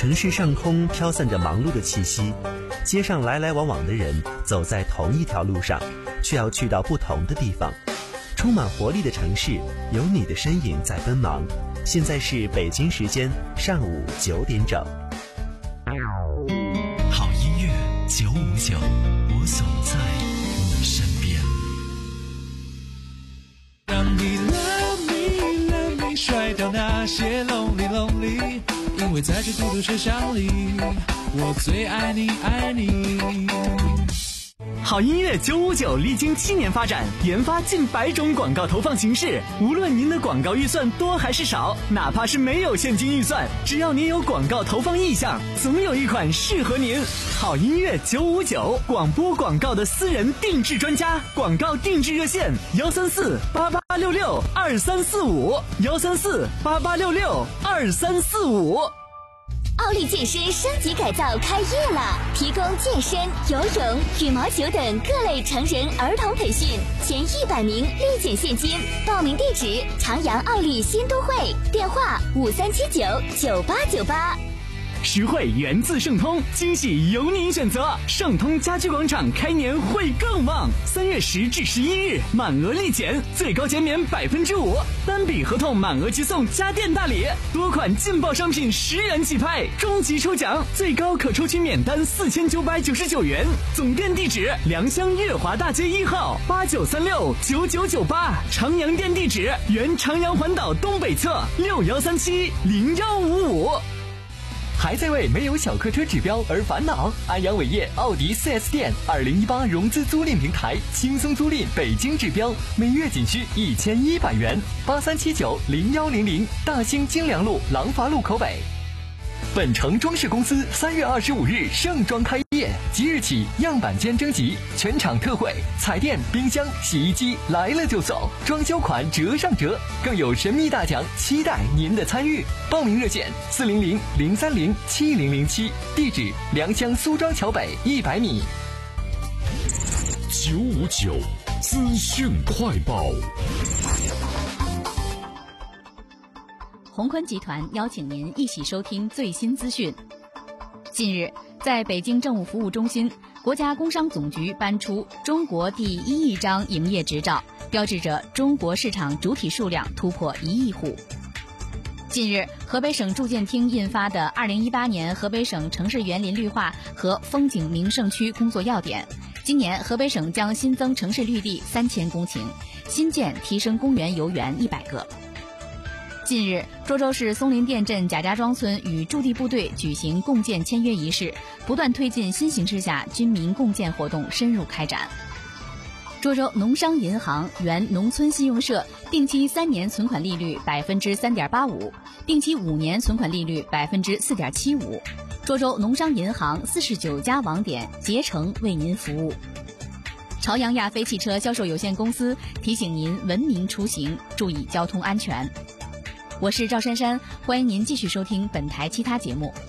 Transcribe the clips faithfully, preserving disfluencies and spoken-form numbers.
城市上空飘散着忙碌的气息，街上来来往往的人走在同一条路上，却要去到不同的地方。充满活力的城市，有你的身影在奔忙。现在是北京时间上午九点整。 好音乐九五九，我总在你身边。 让你 love me love me 甩掉那些 lonely lonely， 因为在这孤独车厢里，我最爱你爱你。 好音乐九五九历经七年发展，研发近百种广告投放形式。无论您的广告预算多还是少，哪怕是没有现金预算，只要您有广告投放意向，总有一款适合您。好音乐九五九，广播广告的私人定制专家，广告定制热线幺三四八八六六二三四五幺三四八八六六二三四五。 奥利健身升级改造开业了，提供健身、游泳、羽毛球等各类成人儿童培训，前一百名立减现金。报名地址：长阳奥利新都会，电话五三七九九八九八。 实惠源自盛通，惊喜由您选择。盛通家居广场开年会更旺，三月十至十一日满额立减，最高减免百分之五，单笔合同满额即送家电大礼，多款劲爆商品十元起拍，终极抽奖最高可抽取免单四千九百九十九元。总店地址：良乡月华大街一号八九三六九九九八，长阳店地址：原长阳环岛东北侧六幺三七零幺五五。 还在为没有小客车指标而烦恼？安阳伟业奥迪 四 S 店二零一八融资租赁平台，轻松租赁北京指标，每月仅需一千一百元。八三七九零幺零零，大兴京良路廊坊路口北。本城装饰公司三月二十五日盛装开业，即日起样板间征集，全场特惠，彩电、冰箱、洗衣机来了就走，装修款折上折，更有神秘大奖，期待您的参与。报名热线四零零零三零七零零七，地址良乡苏庄桥北一百米。 九五九资讯快报。 宏坤集团邀请您一起收听最新资讯。近日，在北京政务服务中心，国家工商总局颁出中国第一亿张营业执照，标志着中国市场主体数量突破一亿户。近日，河北省住建厅印发的《二零一八年河北省城市园林绿化和风景名胜区工作要点》，今年河北省将新增城市绿地三千公顷，新建提升公园游园一百个。近日，涿州市松林店镇贾家庄村与驻地部队举行共建签约仪式，不断推进新形势下军民共建活动深入开展。涿州农商银行原农村信用社定期三年存款利率百分之三点八五，定期五年存款利率百分之四点七五。涿州农商银行四十九家网点竭诚为您服务。朝阳亚飞汽车销售有限公司提醒您文明出行，注意交通安全。我是赵珊珊，欢迎您继续收听本台其他节目。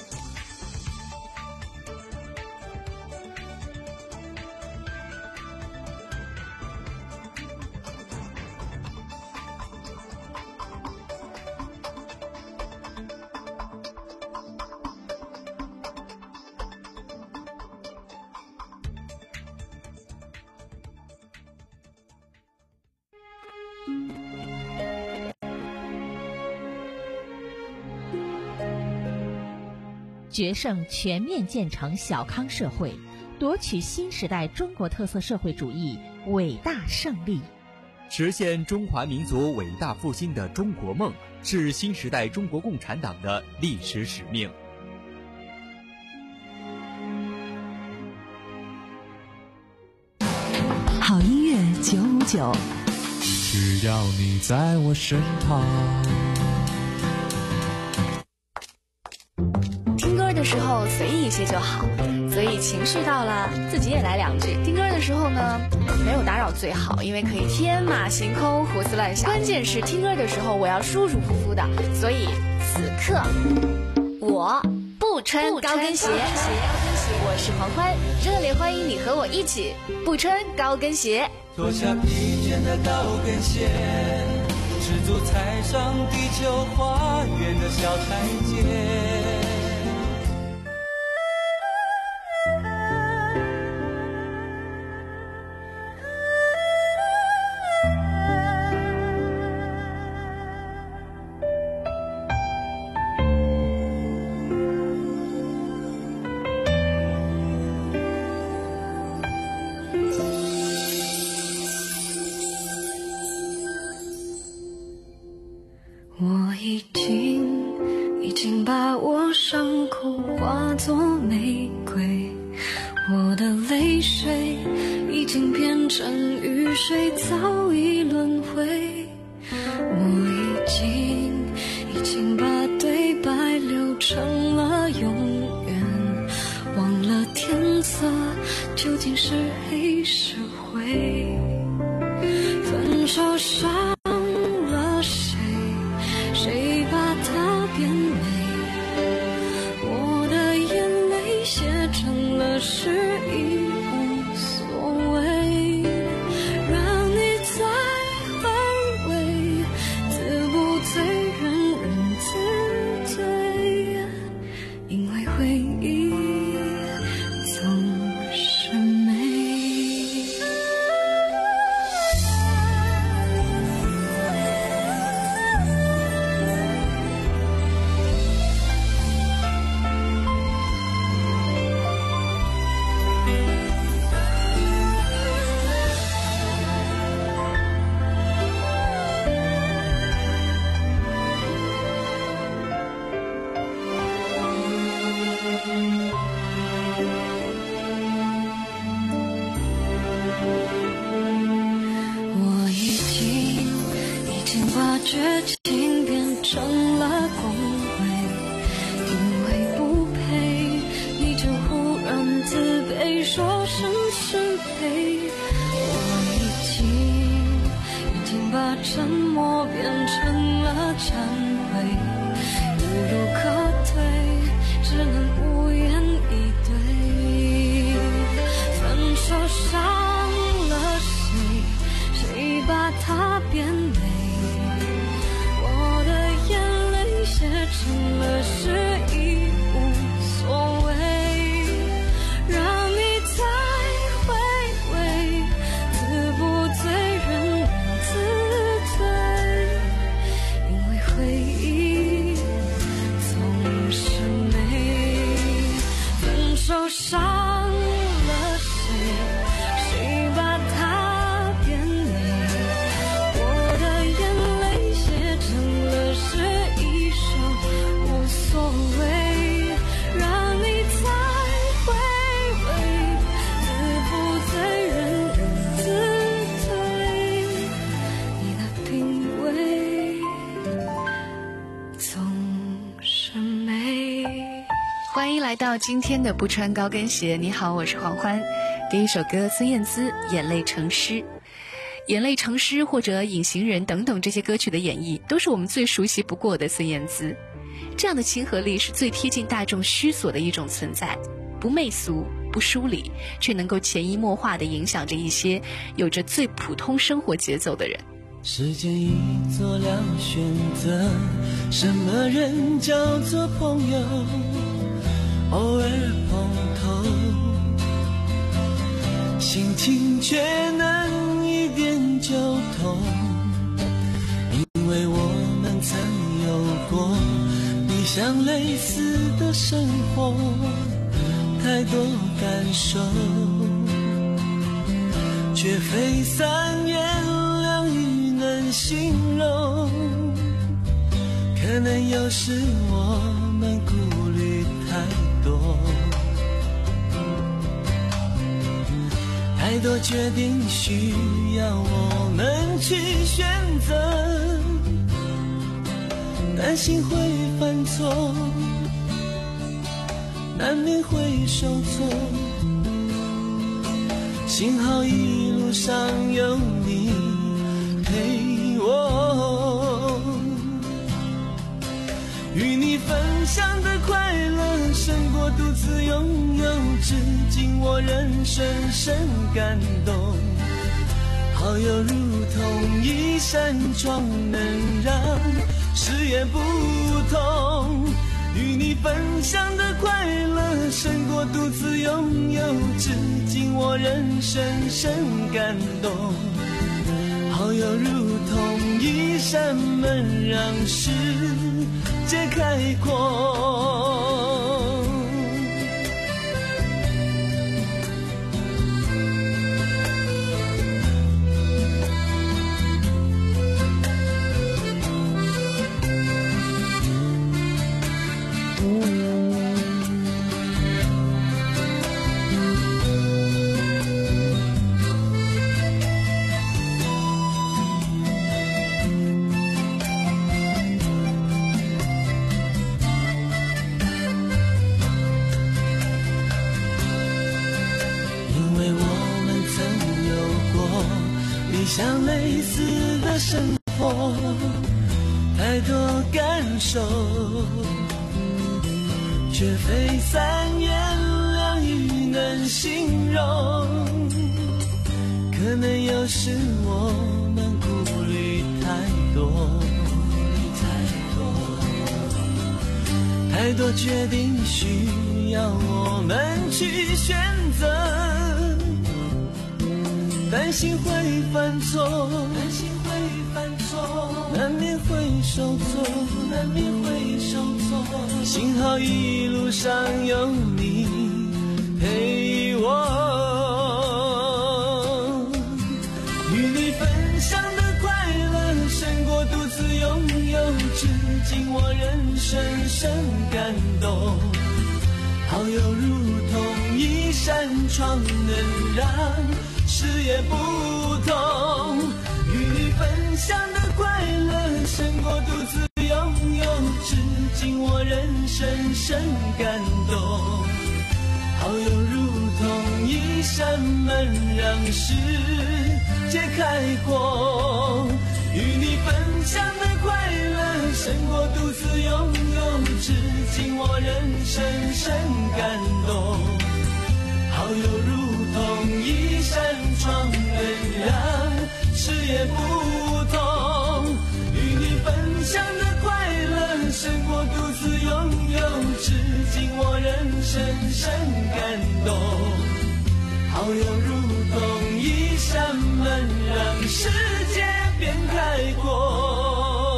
决胜全面建成小康社会，夺取新时代中国特色社会主义伟大胜利。 实现中华民族伟大复兴的中国梦，是新时代中国共产党的历史使命。 好音乐九五九， 只要你在我身旁。 的时候随意一些就好，所以情绪到了自己也来两句。听歌的时候呢，没有打扰最好，因为可以天马行空胡思乱想。关键是听歌的时候我要舒舒服服的，所以此刻我不穿高跟鞋。我是黄欢，热烈欢迎你和我一起不穿高跟鞋。 脱下披肩的高跟鞋，赤足踩上地球花园的小台阶。 已经已经把我伤口化作玫瑰，我的泪水已经变成雨水，早已轮回。我已经已经把对白留成了永远，忘了天色究竟是黑是灰。分手伤了谁，谁把它变美？我的眼泪写成了诗，已无所谓，让你再回味，自不醉人人自醉，因为回忆总是美。我已经已经把绝情变成了恭维，因为不配你就忽然自卑，说声是非。我已经已经把沉默变成了忏悔，无路可退，只能无言以对。分手伤了谁，谁把它变美？我的眼泪写成了诗，已无所谓，让你再回味，自不醉人人自醉，因为回忆总是美。分手伤了谁，谁把它变美？我的眼泪写成了诗，一生无所谓，让你再回味，自不醉人人自醉，你的品味总是美。 欢迎来到今天的不穿高跟鞋。你好，我是黄欢。第一首歌，孙燕姿《眼泪成诗》。眼泪成诗或者隐形人等等这些歌曲的演绎，都是我们最熟悉不过的孙燕姿。这样的亲和力是最贴近大众需索的一种存在，不媚俗不疏离，却能够潜移默化地影响着一些有着最普通生活节奏的人。 时间已做了选择，什么人叫做朋友？偶尔碰头，心情却能一点就通，因为我们曾有过你像类似的生活，太多感受，却非三言两语能形容。可能有时我们顾虑太多，太多决定需要我们去选择，担心会犯错，难免会受挫，幸好一路上有你陪我，与你分享的快乐胜过独自拥有，至今我仍深深感动。好友如同一扇窗，能让视野不同，与你分享的快乐胜过独自拥有，至今我仍深深感动。好友如同一扇门，让世界开阔。 像类似的生活，太多感受，却非三言两语能形容。可能有时我们顾虑太多，太多决定需要我们去选择，担心会犯错，担心会犯错，难免会受挫，难免会受挫。幸好一路上有你陪我，与你分享的快乐胜过独自拥有，至今我仍深深感动。好友如同一扇窗，能让视野不同，与你分享的快乐胜过独自拥有，至今我仍深深感动。好友如同一扇门，让世界开阔，与你分享的快乐胜过独自拥有，至今我仍深深感动。好友如同一扇窗，能让视野不同，与你分享的快乐胜过独自拥有，至今我仍深深感动。好友如同一扇门，让世界变开阔。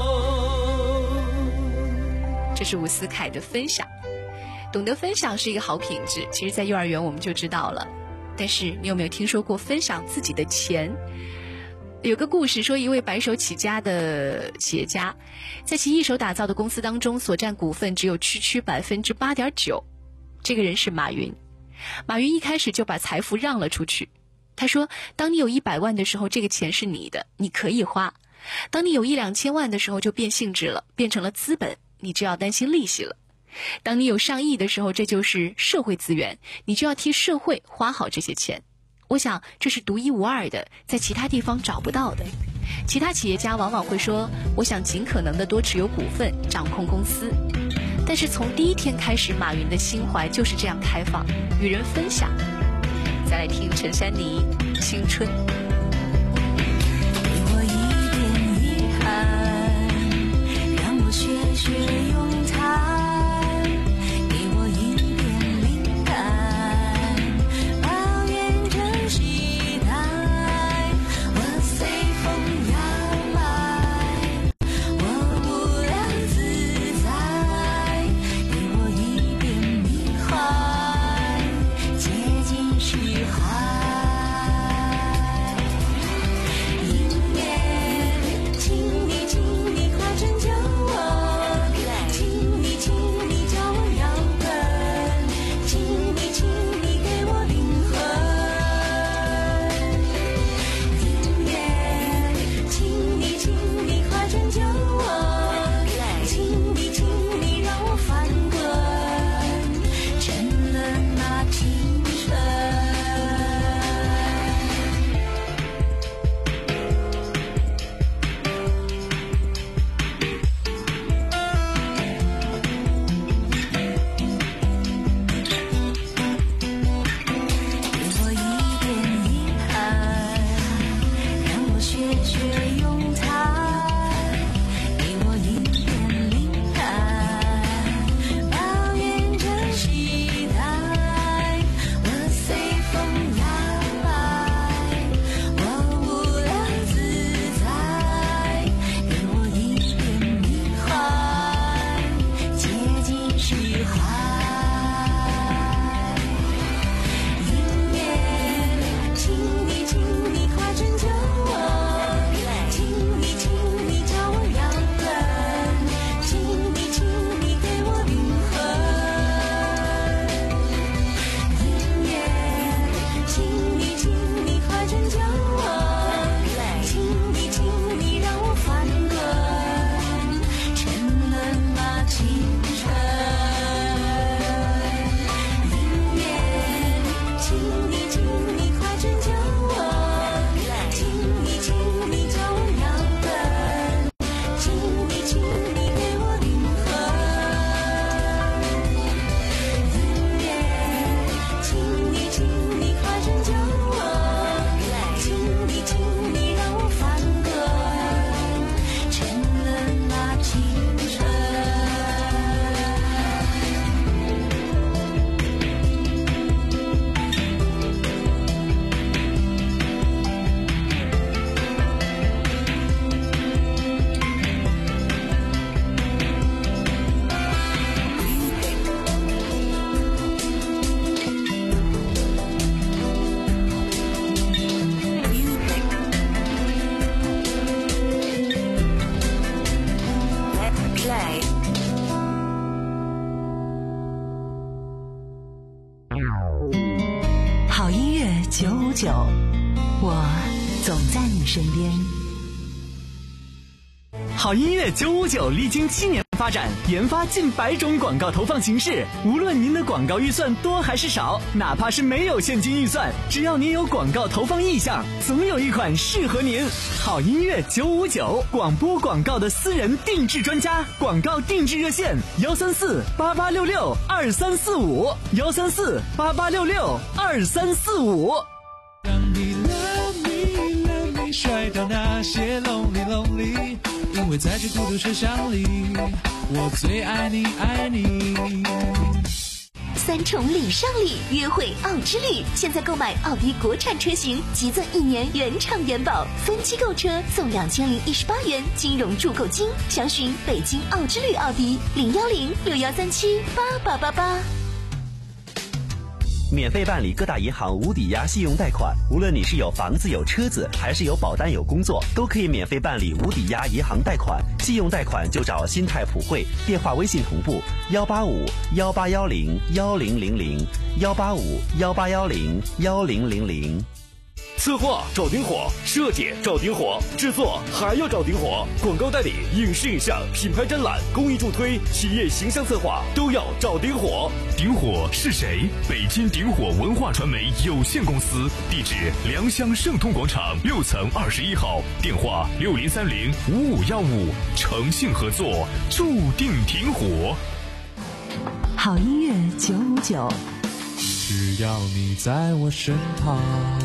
这是伍思凯的分享。懂得分享是一个好品质，其实在幼儿园我们就知道了。但是你有没有听说过分享自己的钱？有个故事说，一位白手起家的企业家，在其一手打造的公司当中，所占股份只有区区百分之八点九。这个人是马云。马云一开始就把财富让了出去。他说，当你有一百万的时候，这个钱是你的，你可以花；当你有一两千万的时候，就变性质了，变成了资本，你就要担心利息了。当你有上亿的时候，这就是社会资源，你就要替社会花好这些钱。我想这是独一无二的，在其他地方找不到的。其他企业家往往会说，我想尽可能的多持有股份，掌控公司。但是从第一天开始，马云的心怀就是这样开放，与人分享。再来听陈珊妮《青春》。 给我一点遗憾，让我学学咏叹。 九，我总在你身边。 好音乐九五九历经七年发展，研发近百种广告投放形式。无论您的广告预算多还是少，哪怕是没有现金预算，只要您有广告投放意向，总有一款适合您。好音乐九五九，广播广告的私人定制专家，广告定制热线幺三四八八六六二三四五幺三四八八六六二三四五。 让你 love me love me 甩掉那些 lonely lonely， 因为在这孤独车厢里，我最爱你爱你。 三重礼尚礼，约会奥之旅，现在购买奥迪国产车型，即赠一年原厂原保，分期购车送两千零一十八元金融助购金。详询北京奥之旅奥迪零幺零六幺三七八八八八。 免费办理各大银行无抵押信用贷款，无论你是有房子有车子，还是有保单有工作，都可以免费办理无抵押银行贷款。信用贷款就找新泰普惠，电话微信同步幺八五幺八幺零幺零零零幺八五幺八幺零幺零零零。 策划找丁火，设计找丁火，制作还要找丁火，广告代理、影视影像、品牌展览、公益助推、企业形象策划都要找丁火。 丁火是谁？北京丁火文化传媒有限公司，地址良乡盛通广场六层二十一号，电话六零三零五五幺五，诚信合作，注定挺火。 好音乐九五九， 只要你在我身旁。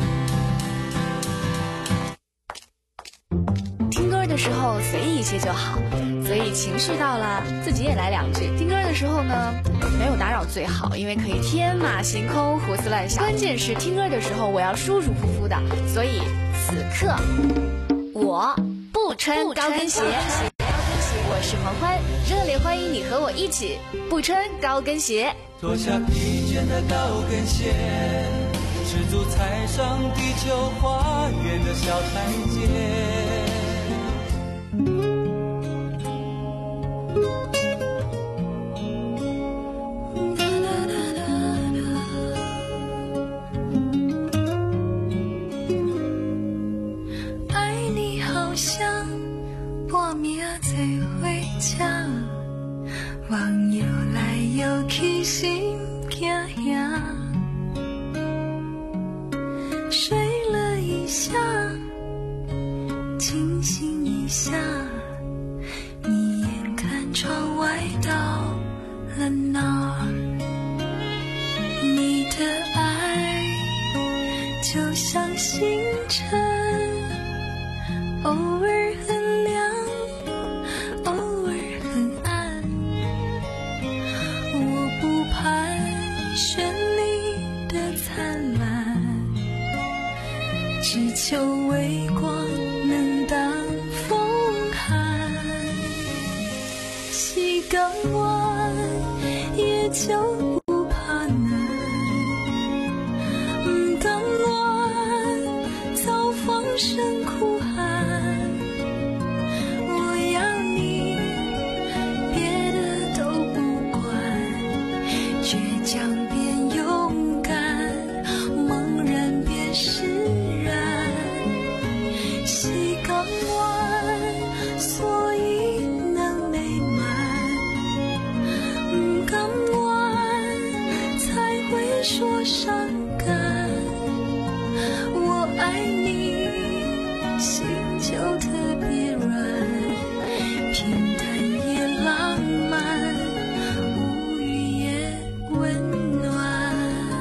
听歌的时候随意一些就好，所以情绪到了自己也来两句。听歌的时候呢，没有打扰最好，因为可以天马行空胡思乱想。关键是听歌的时候我要舒舒服服的，所以此刻我不穿高跟鞋。我是黄欢，热烈欢迎你和我一起不穿高跟鞋。 脱下疲倦的高跟鞋，赤足踩上地球花园的小台阶。 爱你好像我明仔回家，望游来游去心惊吓，睡了一下，清醒一下，你眼看窗外到了哪儿？你的爱就像星辰，偶尔很亮，偶尔很暗，我不盼绚丽的灿烂，只求微光能当风寒。西港湾也就不怕难，不港湾早放声哭喊。我要你别的都不管，倔强变勇敢，茫然变释然。西港湾所以能美满，不港湾才会说伤感。我爱你，心就特别软，平淡也浪漫，无语也温暖。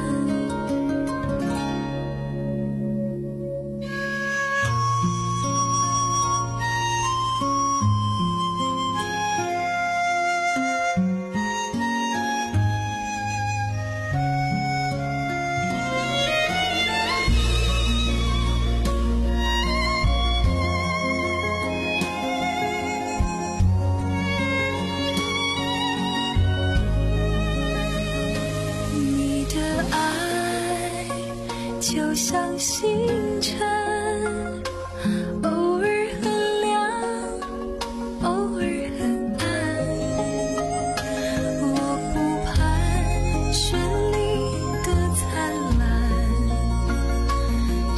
你的爱就像星辰，偶尔很亮，偶尔很暗。我不盼绚丽的灿烂，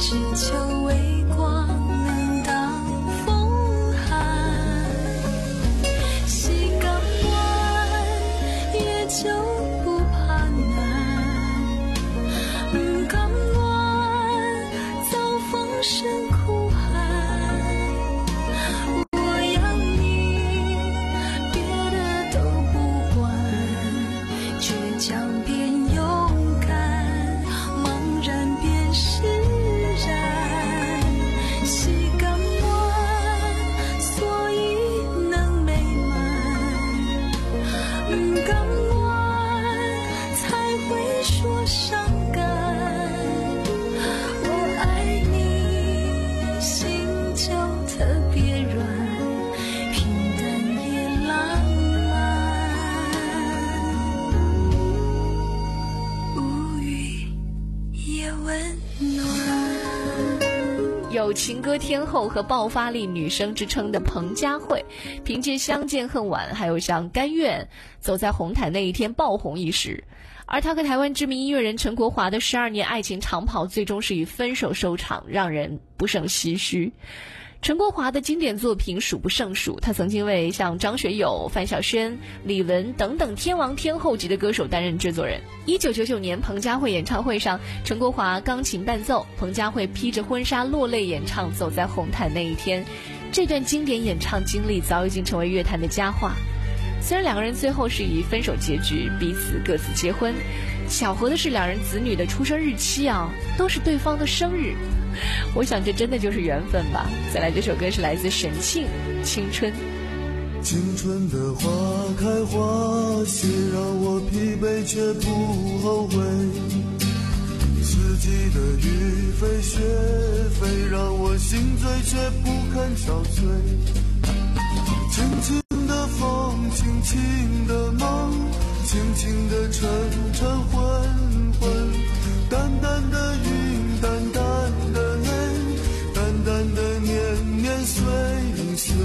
情歌天后和爆发力女生之称的彭佳慧，凭借《相见恨晚》还有像《甘愿》走在红毯那一天爆红一时。而她和台湾知名音乐人陈国华的十二年爱情长跑最终是以分手收场，让人不胜唏嘘。陈国华的经典作品数不胜数，他曾经为像张学友、范晓萱、李玟等等天王天后级的歌手担任制作人。一九九九年彭佳慧演唱会上，陈国华钢琴伴奏，彭佳慧披着婚纱落泪演唱《走在红毯那一天》。这段经典演唱经历早已经成为乐坛的佳话。虽然两个人最后是以分手结局，彼此各自结婚，巧合的是两人子女的出生日期啊，都是对方的生日。我想这真的就是缘分吧。再来这首歌是来自沈庆《青春》。 青春的花开花谢，让我疲惫却不后悔，四季的雨飞雪飞，让我心醉却不肯憔悴，轻轻的风，轻轻的梦，轻轻的沉沉昏昏，淡淡的云，淡淡的泪，淡淡的年年岁岁，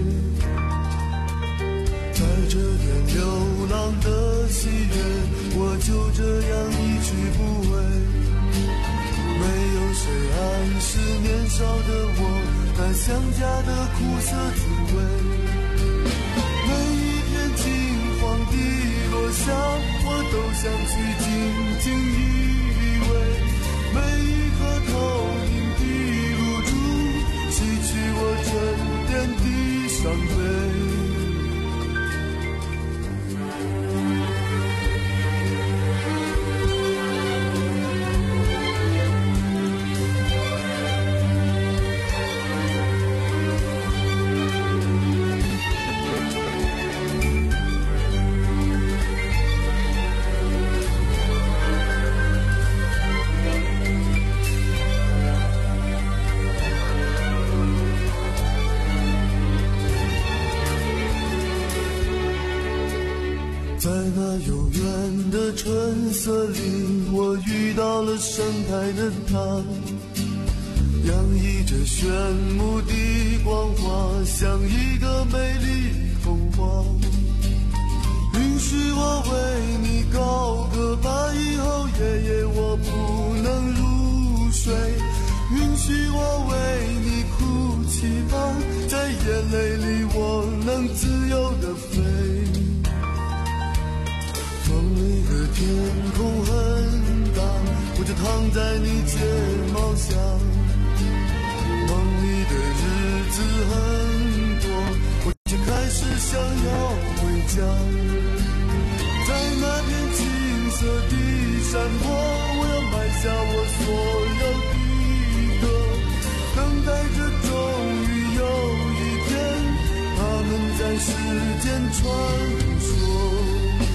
在这点流浪的喜悦，我就这样一去不回。没有谁暗示年少的我那想家的苦涩滋味，每一片金黄的落下，我都想去静静依偎，每一颗透明的露珠洗去我沉淀的伤悲。在那悠远的春色里，我遇到了盛开的她，洋溢着炫目的光华，像一个美丽童话。允许我为你高歌吧，以后夜夜我不能入睡，允许我为你哭泣吧，在眼泪里我能自由地飞。梦里的天空很大，我就躺在你睫毛下，梦里的日子很多，我就开始想要回家。在那片青色的山坡，我要埋下我所有的歌，等待着终于有一天，他们在世间传说。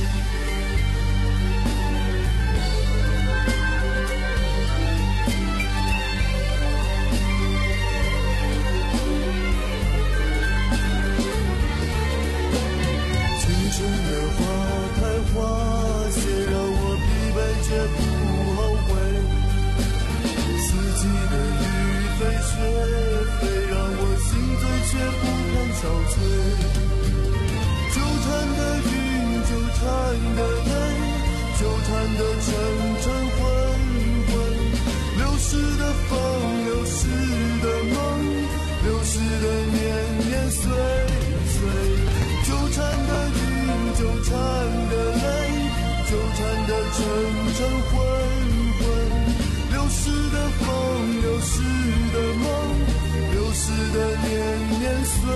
青春的花开花谢，让我疲惫却不后悔，四季的雨飞雪飞，让我心醉却不肯憔悴，纠缠的云，纠缠的泪，纠缠的沉沉昏昏，流逝的风，流逝的梦，流逝的年年岁岁，纠缠的云，纠缠的泪，纠缠的沉沉昏昏，流逝的风，流逝的梦，流逝的年年岁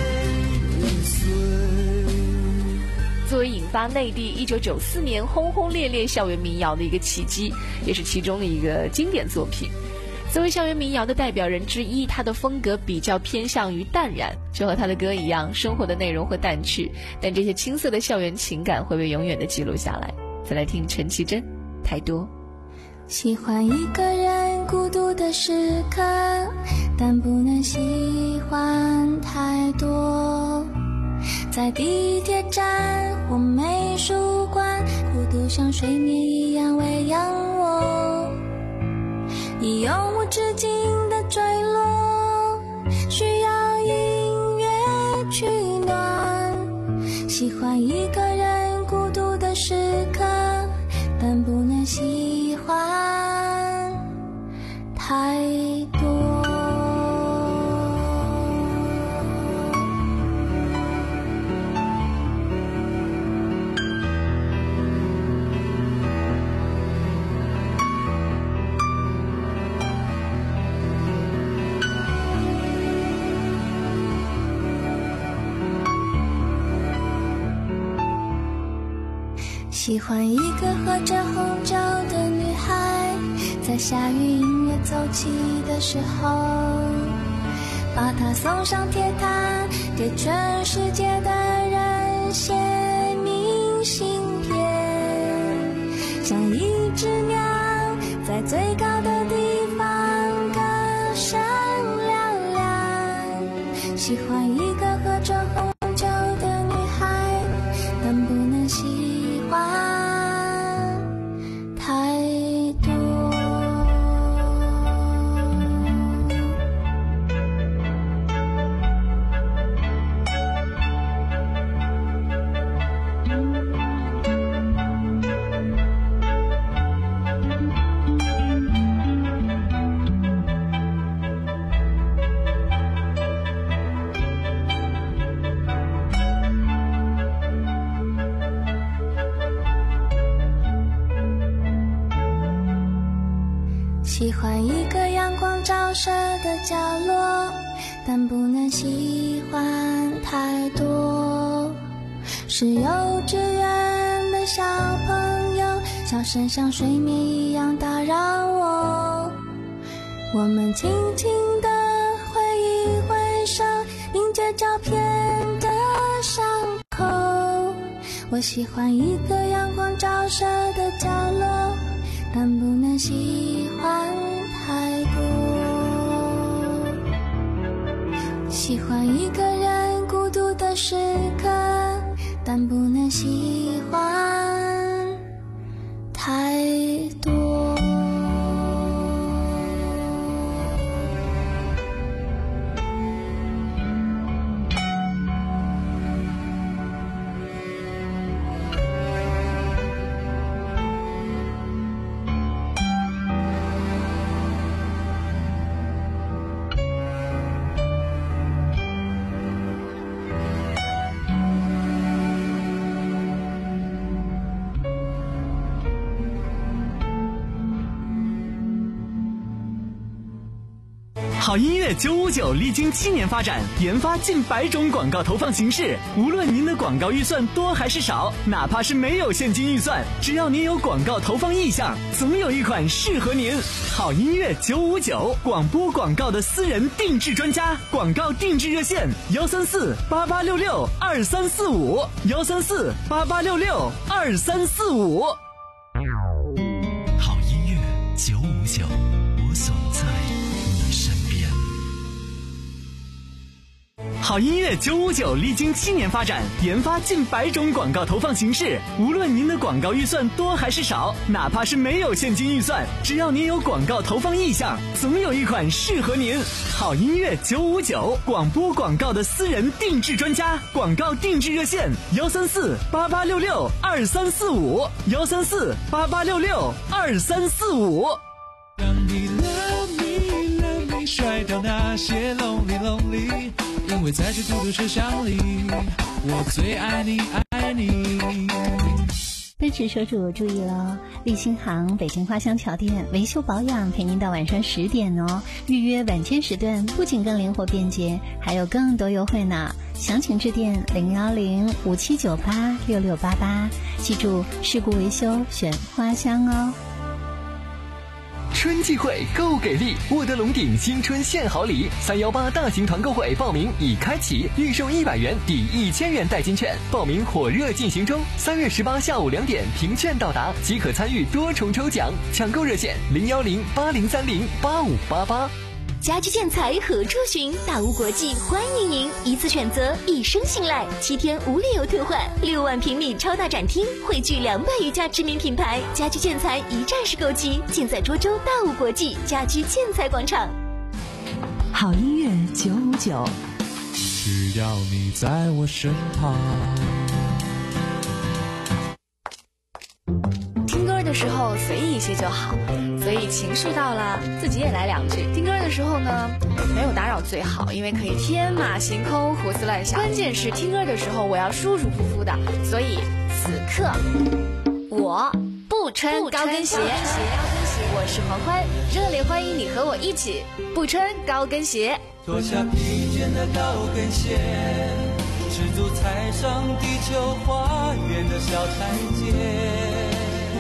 岁。 作为引发内地一九九四年轰轰烈烈校园民谣的一个契机，也是其中的一个经典作品。作为校园民谣的代表人之一，他的风格比较偏向于淡然，就和他的歌一样，生活的内容会淡去，但这些青涩的校园情感会被永远的记录下来。再来听陈绮贞，太多。 喜欢一个人孤独的时刻，但不能喜欢太多。在地铁站或美术馆，孤独像睡眠一样喂养我，你永无止境的坠落， 取暖。喜欢一个人孤独的时刻，但不能喜欢太多。喜欢一个喝着红酒的女孩，在下雨音乐奏起的时候，把她送上铁塔，给全世界的人写明信片，像一只鸟在最高的地方歌声嘹亮。喜欢一个喝着红酒的女孩，但不能喜欢太多。喜欢一个阳光照射的角落，但不能喜欢太多。是幼稚园的小朋友，笑声像睡眠一样打扰我。我们轻轻地挥一挥手，迎接照片的伤口。我喜欢一个阳光照射的角落，但不能喜欢太多。喜欢一个人孤独的时刻，但不能喜欢太多。 好音乐九五九历经七年发展，研发近百种广告投放形式。无论您的广告预算多还是少，哪怕是没有现金预算，只要您有广告投放意向，总有一款适合您。好音乐九五九，广播广告的私人定制专家，广告定制热线幺三四八八六六二三四五幺三四八八六六二三四五。 好音乐九五九，我总在你身边。 好音乐九五九历经七年发展，研发近百种广告投放形式。无论您的广告预算多还是少，哪怕是没有现金预算，只要您有广告投放意向，总有一款适合您。好音乐九五九，广播广告的私人定制专家，广告定制热线幺三四八八六六二三四五幺三四八八六六二三四五。 让你 love me love me， 甩掉那些 lonely lonely， 因为在这孤独车厢里，我最爱你爱你。 奔驰车主注意了，立新行北京花乡桥店维修保养陪您到晚上十点哦。预约晚间时段不仅更灵活便捷，还有更多优惠呢。详情致电零幺零五七九八六六八八，记住事故维修选花乡哦。 春季会购给力，沃德龙鼎新春献好礼，三幺八大型团购会报名已开启，预售一百元抵一千元代金券，报名火热进行中。三月十八下午两点凭券到达即可参与多重抽奖，抢购热线零幺零八零三零八五八八。 家居建材何处寻？大屋国际欢迎您，一次选择，一生信赖，七天无理由退换，六万平米超大展厅，汇聚两百余家知名品牌，家居建材一站式购机，尽在涿州大屋国际家居建材广场。 好音乐九五九。 只要你在我身旁。 听歌的时候随意一些就好，所以情绪到了自己也来两句。听歌的时候呢，没有打扰最好，因为可以天马行空胡思乱想。关键是听歌的时候我要舒舒服服的，所以此刻我不穿高跟鞋。我是黄欢，热烈欢迎你和我一起不穿高跟鞋。 脱下疲倦的高跟鞋，赤足踩上地球花园的小台阶。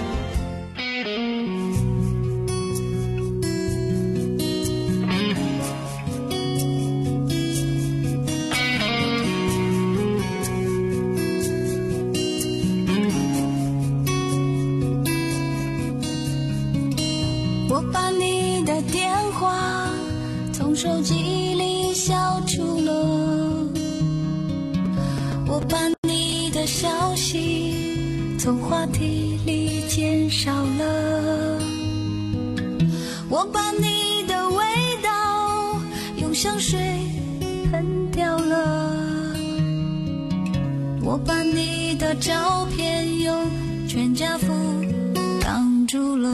我把你的电话从手机里消除了，我把你的消息从话题里减少了，我把你的味道用香水喷掉了，我把你的照片用全家福挡住了。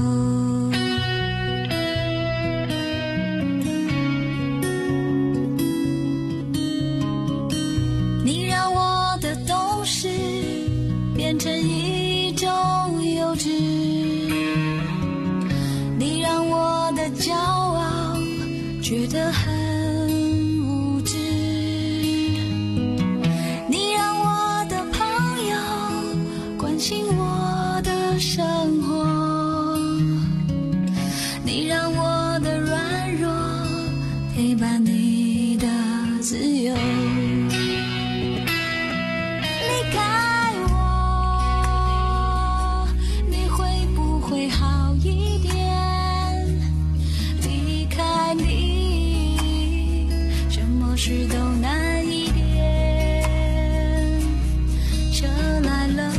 变成一种幼稚，你让我的骄傲觉得很无知，你让我的朋友关心我的生活，你让我的软弱陪伴你的自由。事都难一点，车来了，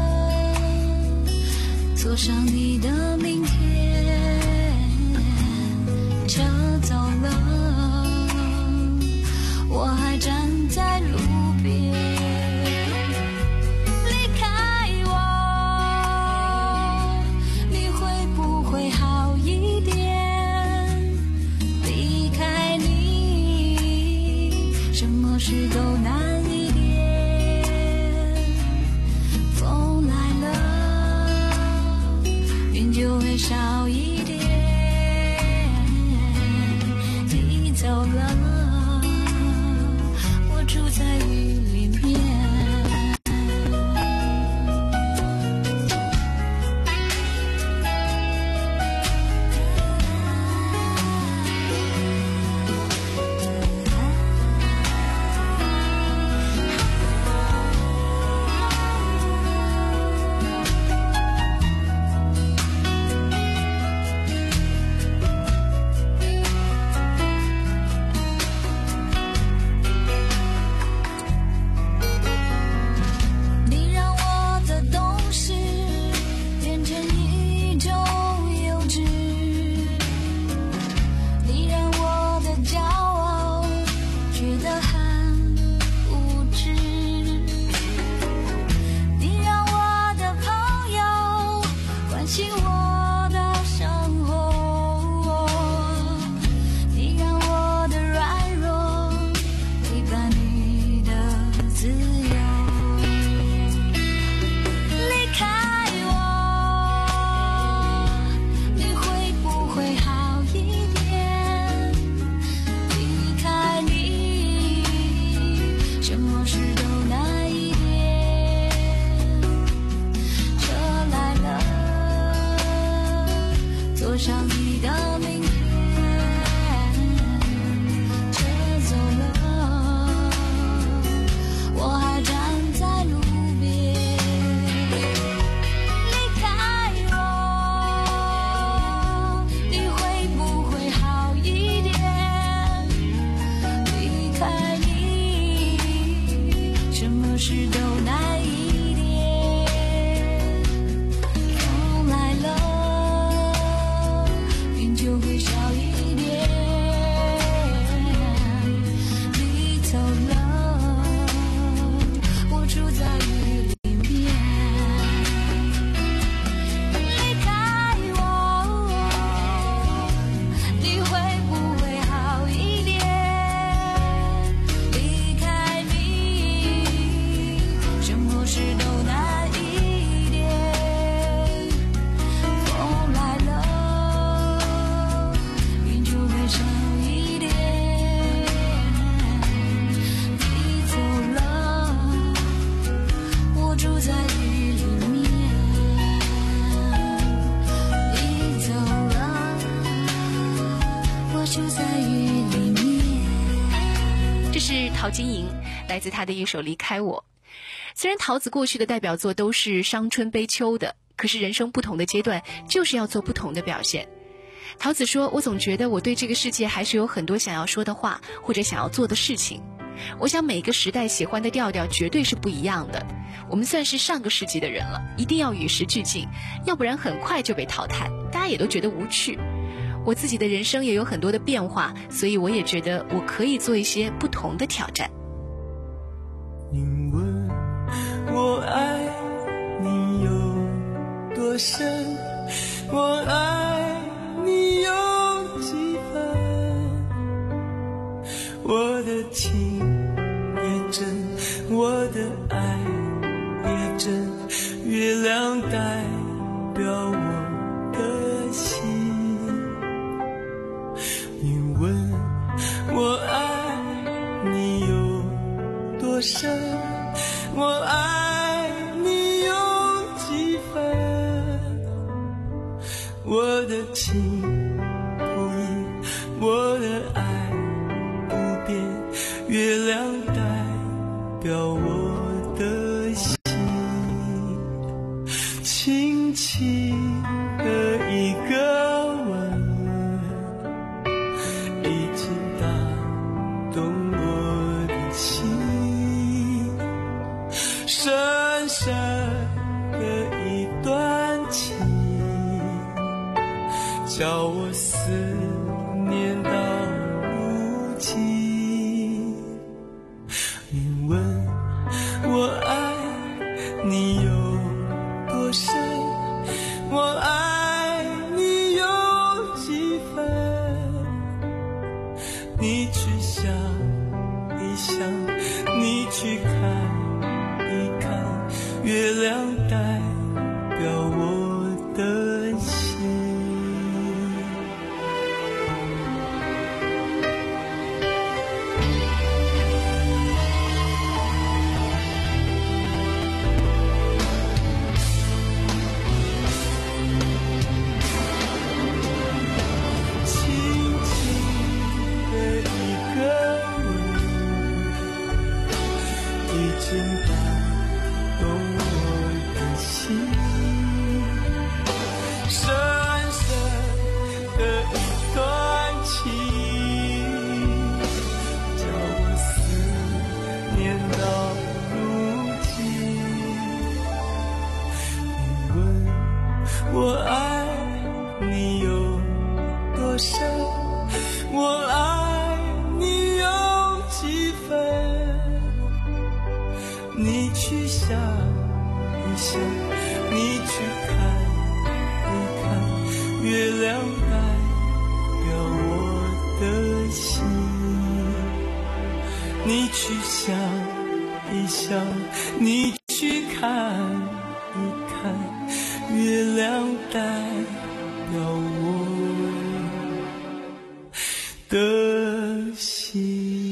坐上你的明天，车走了，我还站在路边，离开我，你会不会好一点？离开你什么事都难一点，风来了，云就会少一点，你走了，我住在雨里面。坐上你的明天，车走了，我还站在路边，离开我，你会不会好一点？离开你，什么事都难一点，风来了就会少一点，你走了。 陶晶莹，来自她的一首《离开我》。虽然桃子过去的代表作都是伤春悲秋的，可是人生不同的阶段就是要做不同的表现。桃子说，我总觉得我对这个世界还是有很多想要说的话，或者想要做的事情。我想每个时代喜欢的调调绝对是不一样的，我们算是上个世纪的人了，一定要与时俱进，要不然很快就被淘汰，大家也都觉得无趣。我自己的人生也有很多的变化，所以我也觉得我可以做一些不同的挑战。 你问我爱你有多深，我爱你有几分，我的情也真，我的爱也真，月亮代表我的心。你问我爱你有多深，我爱你有几分，我的情不移，我的爱不变，月亮代表我的心。轻轻的一个吻，已经打动我的心，深深的一段情，叫我思念到如今。你问我爱你有多深，我爱你有几分，你去想一想，你去看一看，月亮代表我的心。我爱你有多深，我爱你有几分，你去想一想，你去看一看，月亮代表我的心，你去想一想，你去看一看，月亮代表我的心。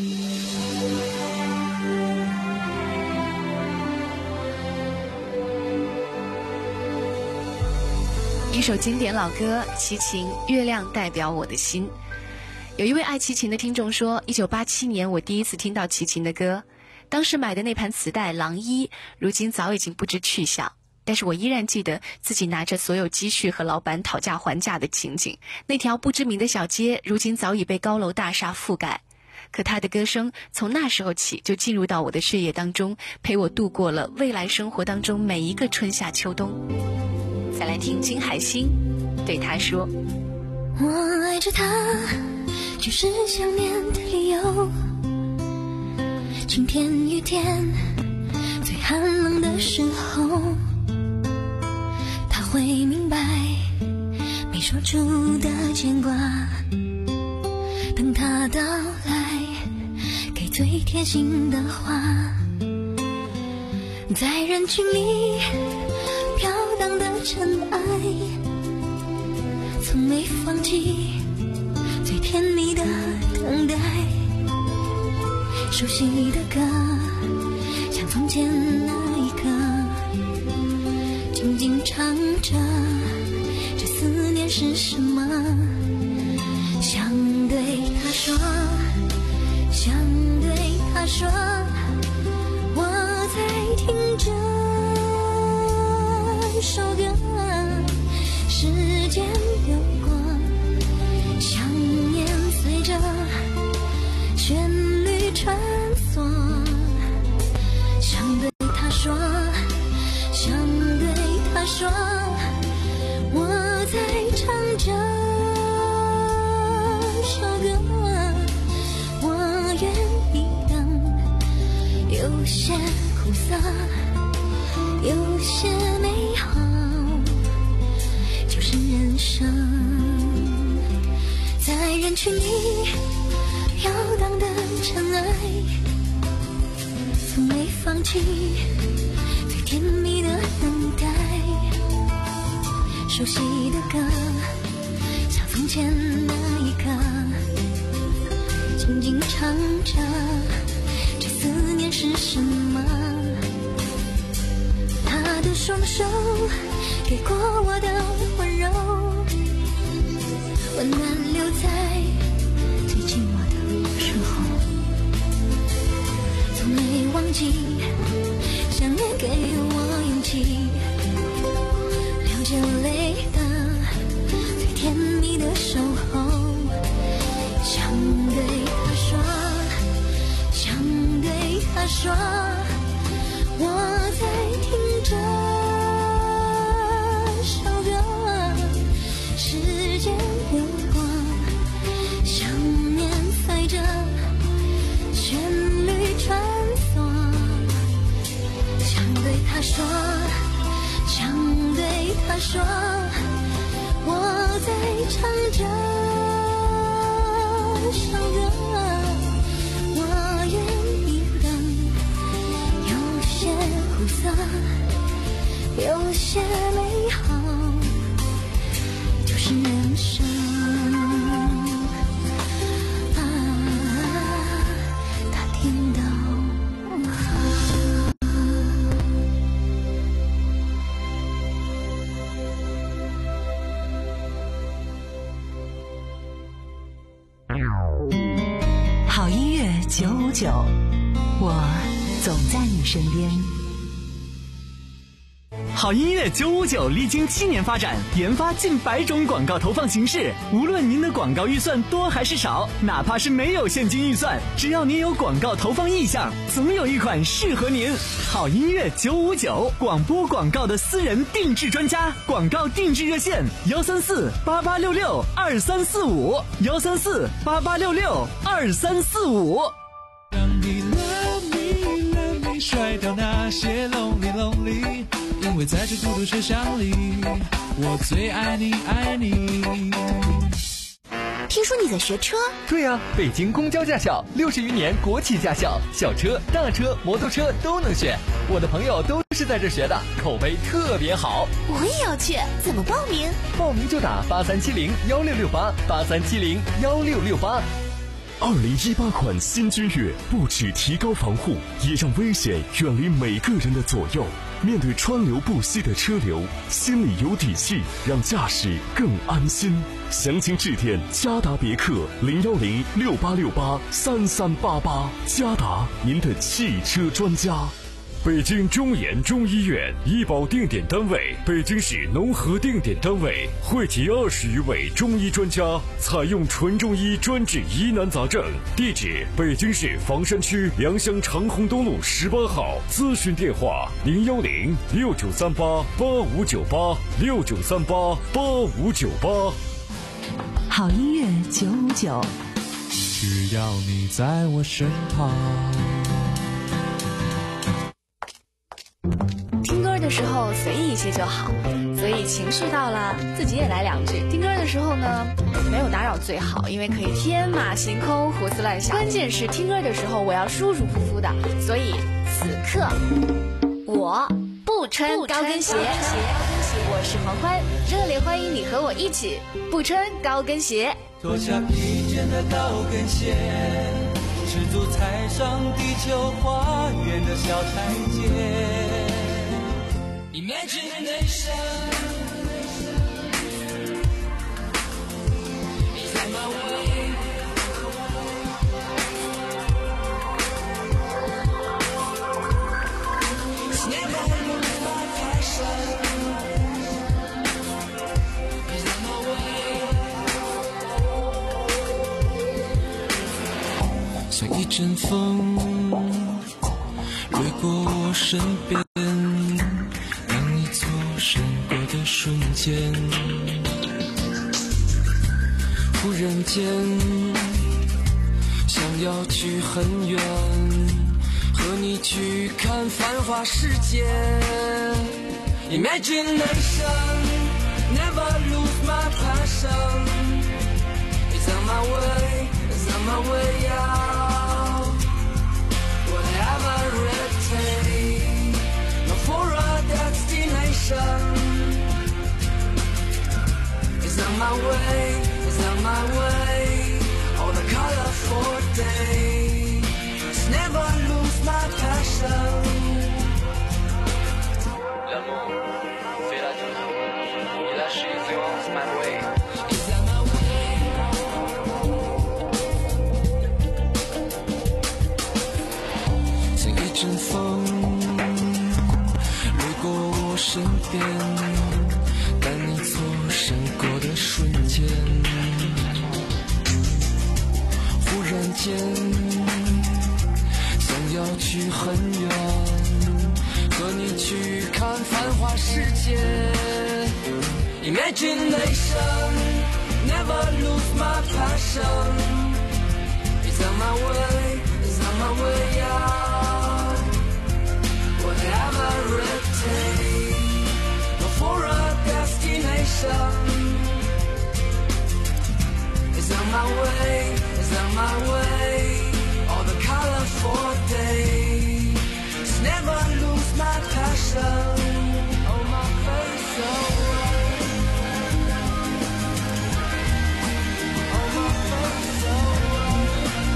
一首经典老歌《齐秦》，月亮代表我的心。有一位爱齐秦的听众说，一九八七年我第一次听到齐秦的歌，当时买的那盘磁带《狼一》，如今早已经不知去向。但是我依然记得自己拿着所有积蓄和老板讨价还价的情景。那条不知名的小街，如今早已被高楼大厦覆盖。可他的歌声从那时候起就进入到我的血液当中，陪我度过了未来生活当中每一个春夏秋冬。再来听金海心对他说， 我爱着他，就是想念的理由。晴天雨天，最寒冷的时候，他会明白没说出的牵挂，等他到来，给最贴心的话。在人群里飘荡的尘埃，从没放弃最甜蜜的等待。熟悉的歌，像从前那一刻，静静唱着，这思念是什么？想对他说，想对他他说，我在听这首歌，时间流过，想念随着旋律穿梭，想对他说，想对他说，我在唱着首歌，我愿意等，有些苦涩，有些美好，就是人生。在人群里飘荡的尘埃，从没放弃最甜蜜的等待。熟悉的歌，像从前那一刻，静静唱着，这思念是什么？他的双手给过我的温柔，温暖留在最寂寞的时候，从没忘记想念给我勇气，流着泪的最甜蜜的守候，想对他说，想对他说，我在听着首歌，时间流过，想念随着旋律穿梭，想对他说，想对他说，我在唱着首歌，我愿意等，有些苦涩，有些美好，就是人生。啊，他听到好音乐九五九，我总在你身边。 好音乐九五九历经七年发展，研发近百种广告投放形式。无论您的广告预算多还是少，哪怕是没有现金预算，只要您有广告投放意向，总有一款适合您。好音乐九五九，广播广告的私人定制专家，广告定制热线：幺三四八八六六二三四五，幺三四八八六六二三四五。 让你 love me love me， 甩掉那些 lonely lonely。因为在这孤独学校里，我最爱你爱你。 听说你在学车？ 对呀、啊，北京公交驾校六十余年国企驾校，小车、大车、摩托车都能选。我的朋友都是在这学的，口碑特别好。 我也要去，怎么报名？ 报名就打八三七零幺六六八八三七零幺六六八。 二零一八款新君越不只提高防护，也让危险远离每个人的左右。面对川流不息的车流，心里有底气，让驾驶更安心。详情致电嘉达别克零幺零六八六八三三八八，嘉达您的汽车专家。北京中研中医院医保定点单位，北京市农合定点单位，汇集二十余位中医专家，采用纯中医专治疑难杂症。地址：北京市房山区良乡长虹东路十八号。咨询电话：零幺零六九三八八五九八六九三八八五九八。 好音乐九五九， 只要你在我身旁。 听歌的时候随意一些就好，所以情绪到了自己也来两句。听歌的时候呢，没有打扰最好，因为可以天马行空胡思乱想。关键是听歌的时候我要舒舒服服的，所以此刻我不穿高跟鞋。我是黄欢，热烈欢迎你和我一起不穿高跟鞋。 脱下披肩的高跟鞋，赤足踩上地球花园的小台阶。Imagination is on my way. 阵风掠过我身边，当你错身过的瞬间，忽然间想要去很远，和你去看繁华世界。 Imagination never lose my passion. It's on my way, it's on my way out. Whatever it takes, not for a destination. It's on my way, it's on my way. On a colorful day, it's never lose my passion. L'amour fait la nuit, et la chance my way. It's on my way. 像一阵风掠过我身边，当你错身过的瞬间，忽然间想要去很远。 和你去看繁华世界 Imagination never lose my passion. It's on my way, it's on my way out. Whatever it takes, not for a destination. It's on my way, it's on my way. All the colorful days, never lose my passion. Oh, my face away. Oh, my face away.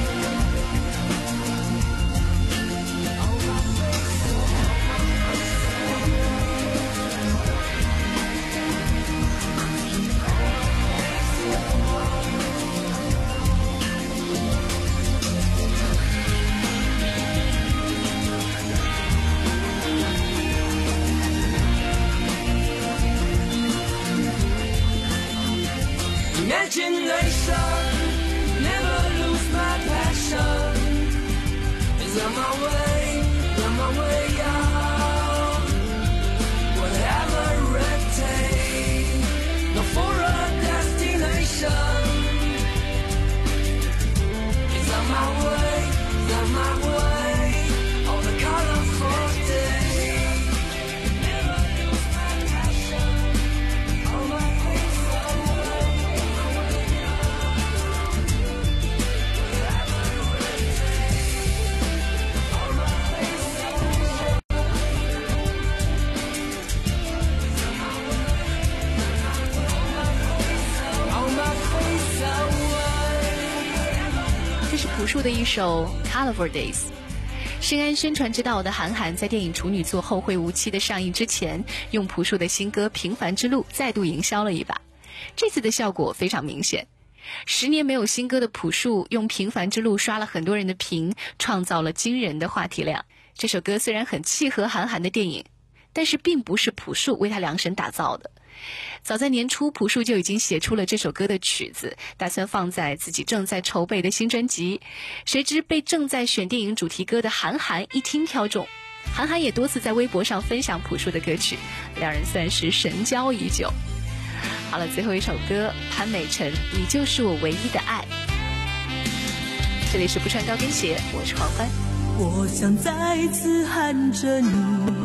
Oh, my face Imagination never lose my passion. It's on my way, on my way out. Whatever it takes, not for a destination. It's on my way, it's on my way. All the colorful days, never lose my passion. Oh, my face away. 朴树的一首《Colorful Days》。深谙宣传之道的韩寒，在电影《处女座后会无期》的上映之前，用朴树的新歌《平凡之路》再度营销了一把。这次的效果非常明显。十年没有新歌的朴树，用《平凡之路》刷了很多人的屏，创造了惊人的话题量。这首歌虽然很契合韩寒的电影，但是并不是朴树为他量身打造的。早在年初，朴树就已经写出了这首歌的曲子，打算放在自己正在筹备的新专辑。谁知被正在选电影主题歌的韩寒一听挑中。韩寒也多次在微博上分享朴树的歌曲，两人算是神交已久。好了，最后一首歌，潘美辰，你就是我唯一的爱。这里是不穿高跟鞋，我是黄欢。 我想再次喊着你，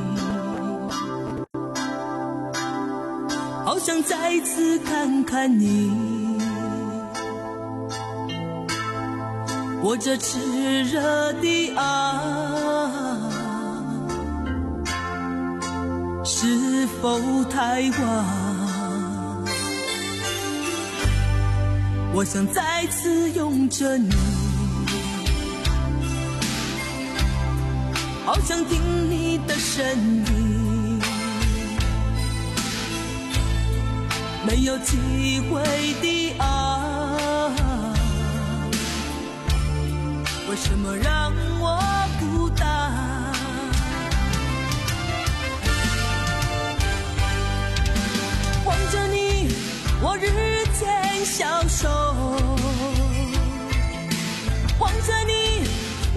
好想再次看看你，我这炽热的爱是否太晚？我想再次拥着你，好想听你的声音，没有机会的爱，为什么让我孤单？望着你，我日渐消瘦，望着你，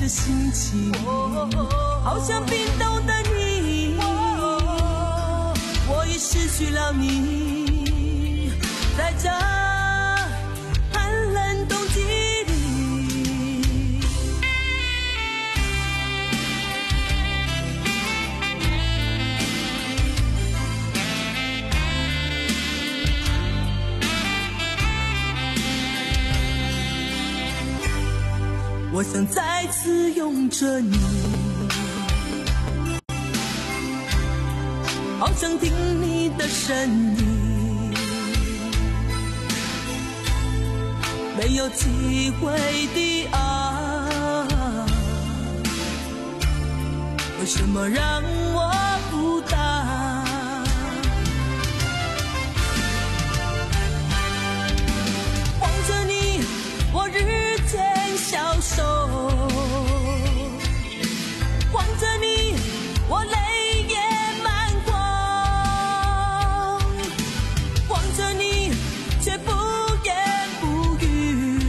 的心情，好像冰冻的你，我已失去了你，在这寒冷冬季里。我想再次拥着你，好想听你的声音，没有体会的啊，为什么让我孤单？望着你，我日渐消瘦，望着你，我泪也满眶，望着你，却不言不语，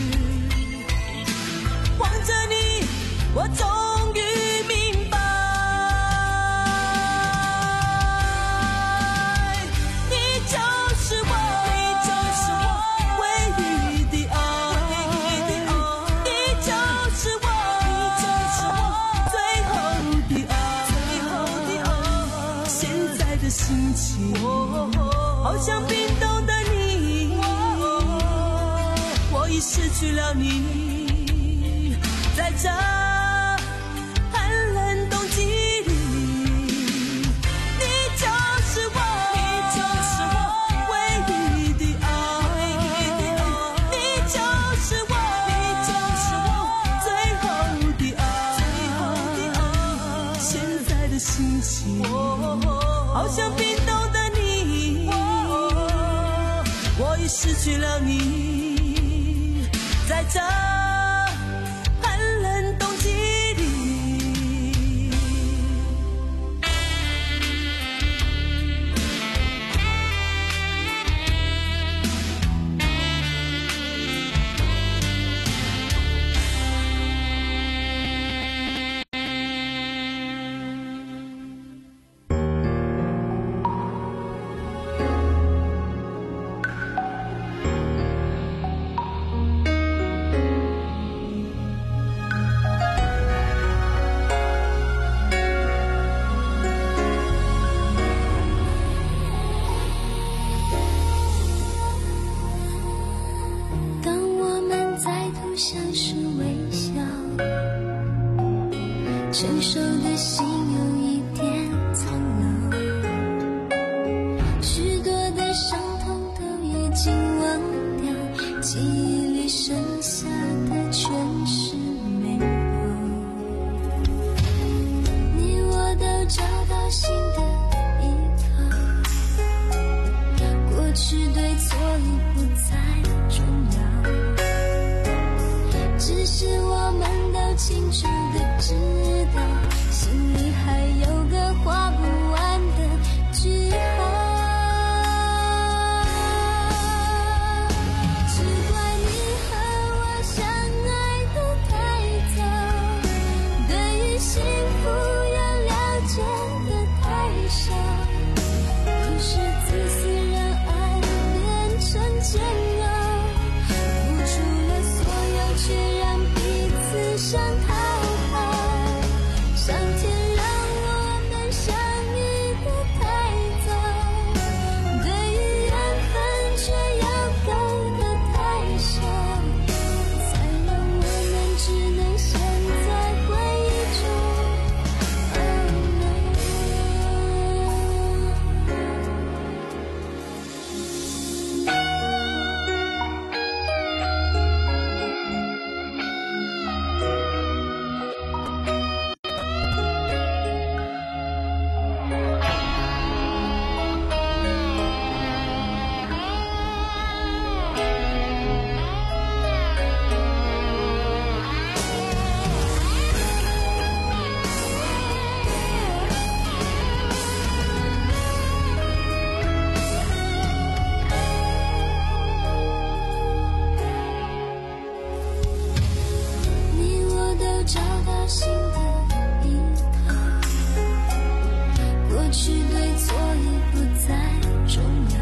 望着你，我终于明白，你就是我，你就是我唯一的爱，你就是我，你就是我最后的爱，最后的爱。现在的心情，好像冰冻的你，我已失去了你，在这寒冷冬季里，你就是我，你就是我唯一的爱，你就是我，你就是我最后的爱，最后的爱。现在的心情，好像冰冻的你，我已失去了你，在这寒冷冬季里。 当我们再度相视微笑，成熟的心有一点苍老，许多的伤痛都已经忘掉，记忆里剩下的全是美好。你我都找到新的依靠，过去对错已不再重要，只是我们都清楚地知道，心里还有个画不完的句号。只怪你和我相爱的太早，对于幸福要了解的太少，不是自私让爱变成煎熬，付出了所有却让彼此想讨好，上天让我们相遇的太早，对于缘分却要给的太少，才让我们只能陷在回忆中懊恼。 新的依靠，过去对错已不再重要，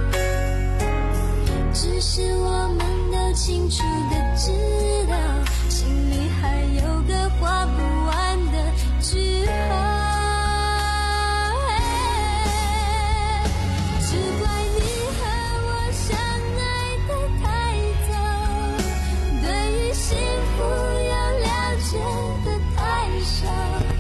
只是我们都清楚的知道，心里还有个画不完的句号。只怪你和我相爱的太早，对于幸福要了解的太少。